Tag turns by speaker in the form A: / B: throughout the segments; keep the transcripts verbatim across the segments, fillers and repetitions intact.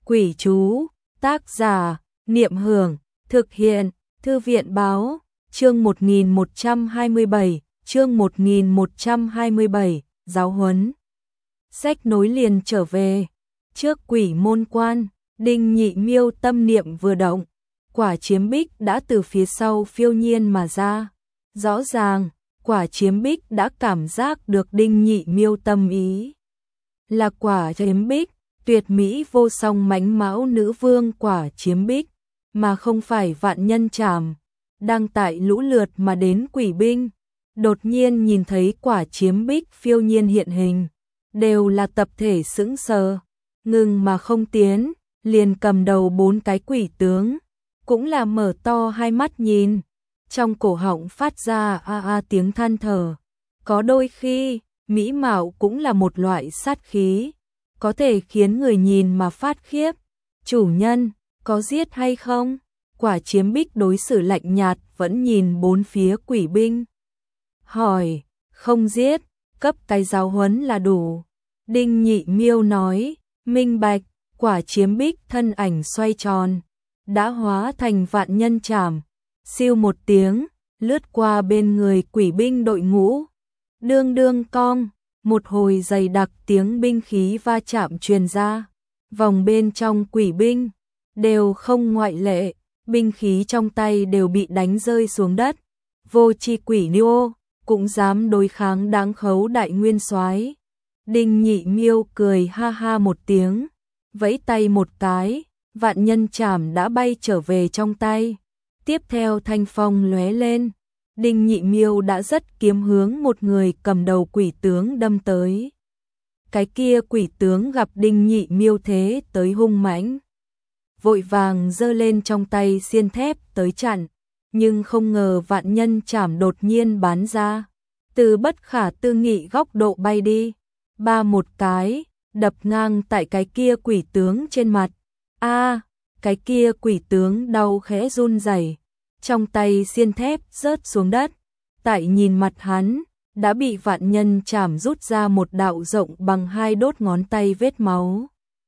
A: Quỷ chú, tác giả, Niệm Hưởng, thực hiện, Thư viện báo, chương một nghìn một trăm hai mươi bảy, chương một nghìn một trăm hai mươi bảy, giáo huấn. Sách nối liền trở về, trước quỷ môn quan, Đinh Nhị Miêu tâm niệm vừa động, quả chiếm bích đã từ phía sau phiêu nhiên mà ra. Rõ ràng, quả chiếm bích đã cảm giác được Đinh Nhị Miêu tâm ý. Là quả chiếm bích, tuyệt mỹ vô song mãnh mão nữ vương quả chiếm bích, mà không phải vạn nhân trảm, đang tại lũ lượt mà đến quỷ binh. Đột nhiên nhìn thấy quả chiếm bích phiêu nhiên hiện hình, đều là tập thể sững sờ, ngừng mà không tiến, liền cầm đầu bốn cái quỷ tướng, cũng là mở to hai mắt nhìn, trong cổ họng phát ra a a tiếng than thở. Có đôi khi, mỹ mạo cũng là một loại sát khí, có thể khiến người nhìn mà phát khiếp. Chủ nhân, có giết hay không? Quả chiếm bích đối xử lạnh nhạt vẫn nhìn bốn phía quỷ binh. Hỏi, không giết, cấp cái giáo huấn là đủ. Đinh Nhị Miêu nói, minh bạch. Quả chiếm bích thân ảnh xoay tròn, đã hóa thành vạn nhân trảm, siêu một tiếng, lướt qua bên người quỷ binh đội ngũ. Đương đương cong, một hồi dày đặc tiếng binh khí va chạm truyền ra, vòng bên trong quỷ binh, đều không ngoại lệ, binh khí trong tay đều bị đánh rơi xuống đất. Vô chi quỷ Niô, cũng dám đối kháng đáng khấu đại nguyên soái. Đinh Nhị Miêu cười ha ha một tiếng, vẫy tay một cái, vạn nhân trảm đã bay trở về trong tay. Tiếp theo thanh phong lóe lên, Đinh Nhị Miêu đã rất kiếm hướng một người cầm đầu quỷ tướng đâm tới. Cái kia quỷ tướng gặp Đinh Nhị Miêu thế tới hung mãnh, vội vàng giơ lên trong tay xiên thép tới chặn, nhưng không ngờ vạn nhân trảm đột nhiên bắn ra, từ bất khả tư nghị góc độ bay đi, ba một cái, đập ngang tại cái kia quỷ tướng trên mặt. A, à, cái kia quỷ tướng đau khẽ run rẩy, trong tay xiên thép rớt xuống đất. Tại nhìn mặt hắn, đã bị vạn nhân trảm rút ra một đạo rộng bằng hai đốt ngón tay vết máu.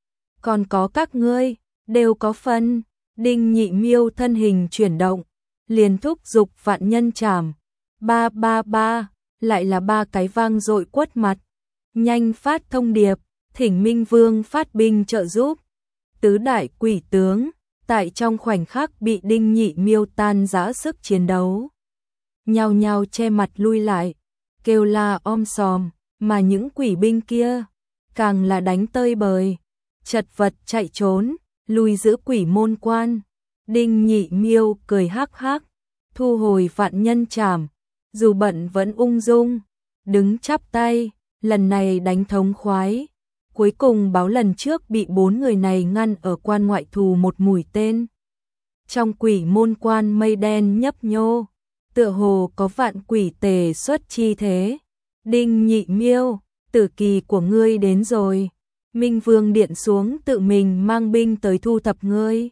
A: Còn có các ngươi, đều có phần. Đinh Nhị Miêu thân hình chuyển động, liền thúc giục vạn nhân trảm. Ba ba ba, lại là ba cái vang dội quất mặt. Nhanh phát thông điệp, thỉnh Minh Vương phát binh trợ giúp. Tứ đại quỷ tướng, tại trong khoảnh khắc bị Đinh Nhị Miêu tan rã sức chiến đấu, nhao nhao che mặt lui lại, kêu la om sòm, mà những quỷ binh kia càng là đánh tơi bời, chật vật chạy trốn, lùi giữ quỷ môn quan. Đinh Nhị Miêu cười hắc hắc, thu hồi vạn nhân trảm, dù bận vẫn ung dung, đứng chắp tay, lần này đánh thống khoái. Cuối cùng báo lần trước bị bốn người này ngăn ở quan ngoại thù một mũi tên. Trong quỷ môn quan mây đen nhấp nhô, tựa hồ có vạn quỷ tề xuất chi thế. Đinh Nhị Miêu, tử kỳ của ngươi đến rồi. Minh Vương điện xuống tự mình mang binh tới thu thập ngươi.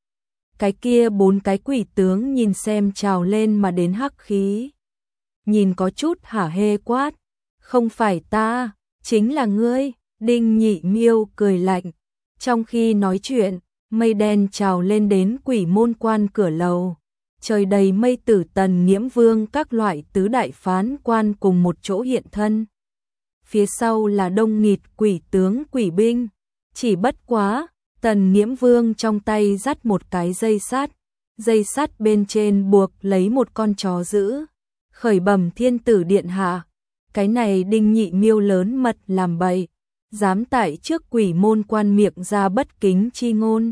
A: Cái kia bốn cái quỷ tướng nhìn xem trào lên mà đến hắc khí, nhìn có chút hả hê quát, không phải ta, chính là ngươi. Đinh Nhị Miêu cười lạnh, trong khi nói chuyện, mây đen trào lên đến quỷ môn quan cửa lầu, trời đầy mây tử Tần Nghiễm Vương các loại tứ đại phán quan cùng một chỗ hiện thân. Phía sau là đông nghịt quỷ tướng quỷ binh, chỉ bất quá, Tần Nghiễm Vương trong tay dắt một cái dây sắt, dây sắt bên trên buộc lấy một con chó dữ, khởi bẩm thiên tử điện hạ, cái này Đinh Nhị Miêu lớn mật làm bậy, dám tại trước quỷ môn quan miệng ra bất kính chi ngôn,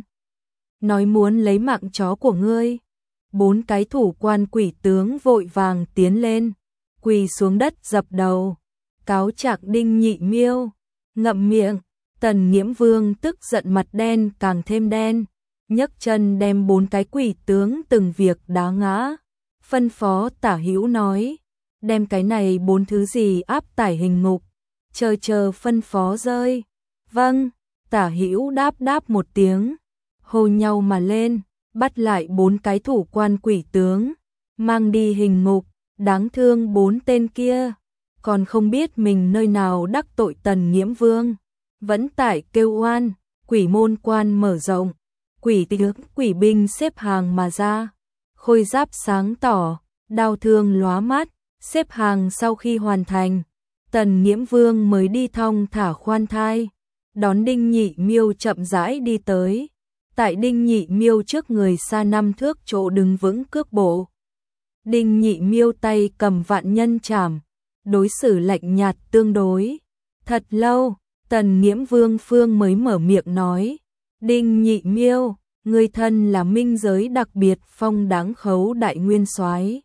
A: nói muốn lấy mạng chó của ngươi. Bốn cái thủ quan quỷ tướng vội vàng tiến lên, quỳ xuống đất dập đầu, cáo trạng Đinh Nhị Miêu. Ngậm miệng. Tần Nghiễm Vương tức giận mặt đen càng thêm đen, nhấc chân đem bốn cái quỷ tướng từng việc đá ngã, phân phó Tả Hữu nói, đem cái này bốn thứ gì áp tải hình ngục. Chờ chờ phân phó rơi. Vâng, Tả Hữu đáp đáp một tiếng, hô nhau mà lên, bắt lại bốn cái thủ quan quỷ tướng, mang đi hình ngục. Đáng thương bốn tên kia, còn không biết mình nơi nào đắc tội Tần Nghiễm Vương, vẫn tại kêu oan. Quỷ quỷ môn quan mở rộng, quỷ tướng quỷ binh xếp hàng mà ra, khôi giáp sáng tỏ, đao thương lóa mắt, xếp hàng sau khi hoàn thành, Tần Nghiễm Vương mới đi thong thả khoan thai, đón Đinh Nhị Miêu chậm rãi đi tới. Tại Đinh Nhị Miêu trước người xa năm thước chỗ đứng vững cước bộ. Đinh Nhị Miêu tay cầm vạn nhân trảm, đối xử lạnh nhạt tương đối. Thật lâu, Tần Nghiễm Vương Phương mới mở miệng nói, Đinh Nhị Miêu, người thân là minh giới đặc biệt phong đáng khấu đại nguyên soái.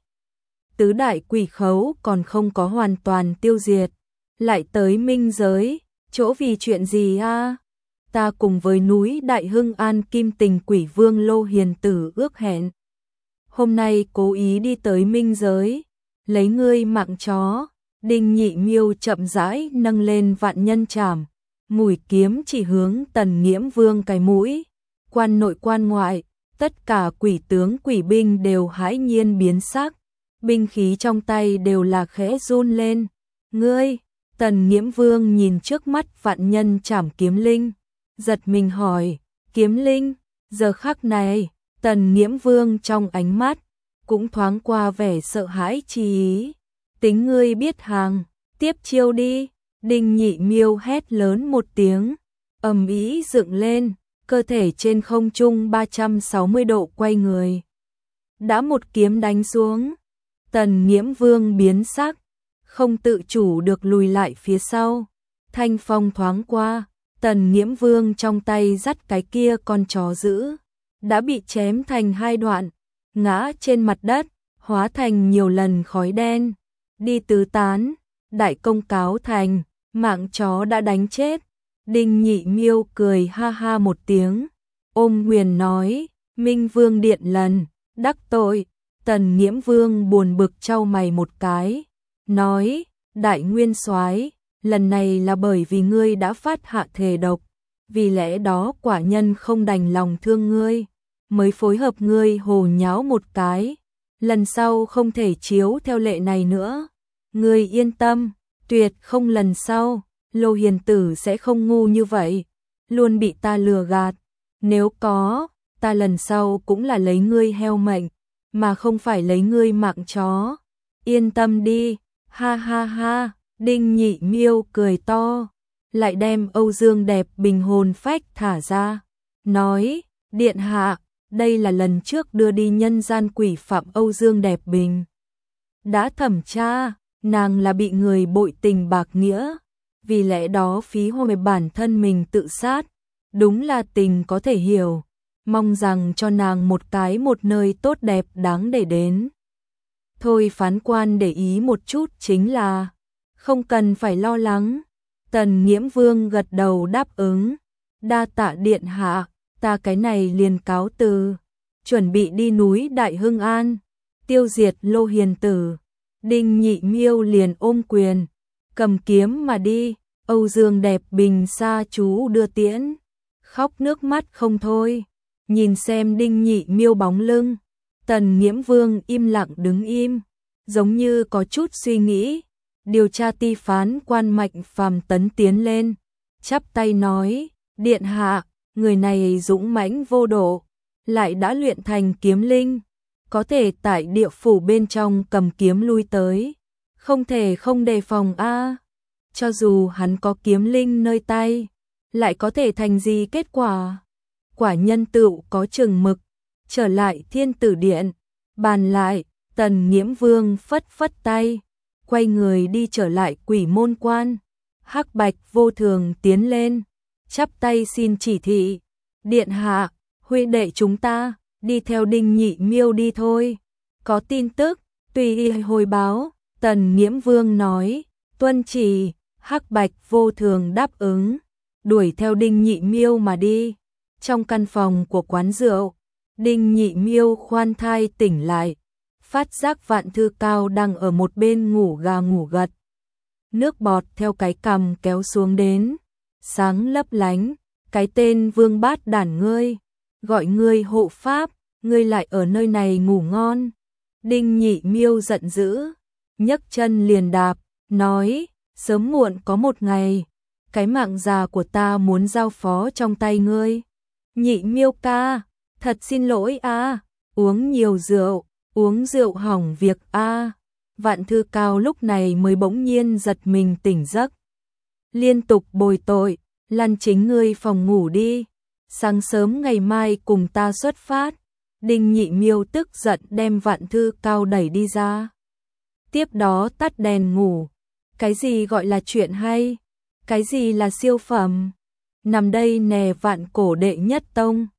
A: Tứ đại quỷ khấu còn không có hoàn toàn tiêu diệt, lại tới minh giới, chỗ vì chuyện gì a? Ta cùng với núi Đại Hưng An Kim Tình Quỷ Vương Lô Hiền Tử ước hẹn. Hôm nay cố ý đi tới minh giới, lấy ngươi mạng chó. Đinh Nhị Miêu chậm rãi nâng lên vạn nhân trảm, mũi kiếm chỉ hướng Tần Nghiễm Vương cái mũi. Quan nội quan ngoại, tất cả quỷ tướng quỷ binh đều hãi nhiên biến sắc, binh khí trong tay đều là khẽ run lên. Ngươi, Tần Nghiễm Vương nhìn trước mắt vạn nhân trảm kiếm linh, giật mình hỏi, kiếm linh? Giờ khắc này, Tần Nghiễm Vương trong ánh mắt cũng thoáng qua vẻ sợ hãi chi ý. Tính ngươi biết hàng, tiếp chiêu đi. Đinh Nhị Miêu hét lớn một tiếng, ầm ĩ dựng lên, cơ thể trên không trung ba trăm sáu mươi độ quay người. Đã một kiếm đánh xuống, Tần Nghiễm Vương biến sắc, không tự chủ được lùi lại phía sau. Thanh phong thoáng qua, Tần Nghiễm Vương trong tay dắt cái kia con chó dữ, đã bị chém thành hai đoạn, ngã trên mặt đất, hóa thành nhiều lần khói đen, đi tứ tán. Đại công cáo thành, mạng chó đã đánh chết. Đinh Nhị Miêu cười ha ha một tiếng, ôm huyền nói, Minh Vương điện lần, đắc tội. Tần Nghiễm Vương buồn bực trao mày một cái, nói, đại nguyên soái, lần này là bởi vì ngươi đã phát hạ thề độc, vì lẽ đó quả nhân không đành lòng thương ngươi, mới phối hợp ngươi hồ nháo một cái, lần sau không thể chiếu theo lệ này nữa. Ngươi yên tâm, tuyệt không lần sau, Lô Hiền Tử sẽ không ngu như vậy, luôn bị ta lừa gạt. Nếu có, ta lần sau cũng là lấy ngươi heo mệnh, mà không phải lấy ngươi mạng chó. Yên tâm đi, ha ha ha. Đinh Nhị Miêu cười to, lại đem Âu Dương Đẹp Bình hồn phách thả ra, nói, điện hạ, đây là lần trước đưa đi nhân gian quỷ phạm Âu Dương Đẹp Bình. Đã thẩm tra, nàng là bị người bội tình bạc nghĩa, vì lẽ đó phí hồi bản thân mình tự sát, đúng là tình có thể hiểu, mong rằng cho nàng một cái một nơi tốt đẹp đáng để đến. Thôi phán quan để ý một chút chính là, không cần phải lo lắng. Tần Nghiễm Vương gật đầu đáp ứng, đa tạ điện hạ, ta cái này liền cáo từ, chuẩn bị đi núi Đại Hưng An, tiêu diệt Lô Hiền Tử. Đinh Nhị Miêu liền ôm quyền, cầm kiếm mà đi. Âu Dương Đẹp Bình xa chú đưa tiễn, khóc nước mắt không thôi, nhìn xem Đinh Nhị Miêu bóng lưng. Tần Nghiễm Vương im lặng đứng im, giống như có chút suy nghĩ. Điều tra ti phán quan Mạnh Phàm Tấn tiến lên, chắp tay nói, điện hạ, người này dũng mãnh vô độ, lại đã luyện thành kiếm linh, có thể tại địa phủ bên trong cầm kiếm lui tới, không thể không đề phòng a. Cho dù hắn có kiếm linh nơi tay, lại có thể thành gì kết quả? Quả nhân tựu có chừng mực, trở lại Thiên Tử Điện, bàn lại. Tần Nghiễm Vương phất phất tay, quay người đi trở lại Quỷ Môn Quan. Hắc Bạch Vô Thường tiến lên, chắp tay xin chỉ thị, điện hạ, huynh đệ chúng ta đi theo Đinh Nhị Miêu đi thôi, có tin tức tùy y hồi báo. Tần Nghiễm Vương nói, tuân chỉ. Hắc Bạch Vô Thường đáp ứng, đuổi theo Đinh Nhị Miêu mà đi. Trong căn phòng của quán rượu, Đinh Nhị Miêu khoan thai tỉnh lại, phát giác Vạn Thư Cao đang ở một bên ngủ gà ngủ gật. Nước bọt theo cái cằm kéo xuống đến, sáng lấp lánh, cái tên vương bát đản ngươi, gọi ngươi hộ pháp, ngươi lại ở nơi này ngủ ngon. Đinh Nhị Miêu giận dữ, nhấc chân liền đạp, nói, sớm muộn có một ngày, cái mạng già của ta muốn giao phó trong tay ngươi. Nhị Miêu ca, thật xin lỗi a, uống nhiều rượu, uống rượu hỏng việc a. Vạn Thư Cao lúc này mới bỗng nhiên giật mình tỉnh giấc. Liên tục bồi tội, lăn chính ngươi phòng ngủ đi. Sáng sớm ngày mai cùng ta xuất phát. Đinh Nhị Miêu tức giận đem Vạn Thư Cao đẩy đi ra. Tiếp đó tắt đèn ngủ. Cái gì gọi là chuyện hay? Cái gì là siêu phẩm? Nằm đây nè Vạn Cổ đệ nhất tông.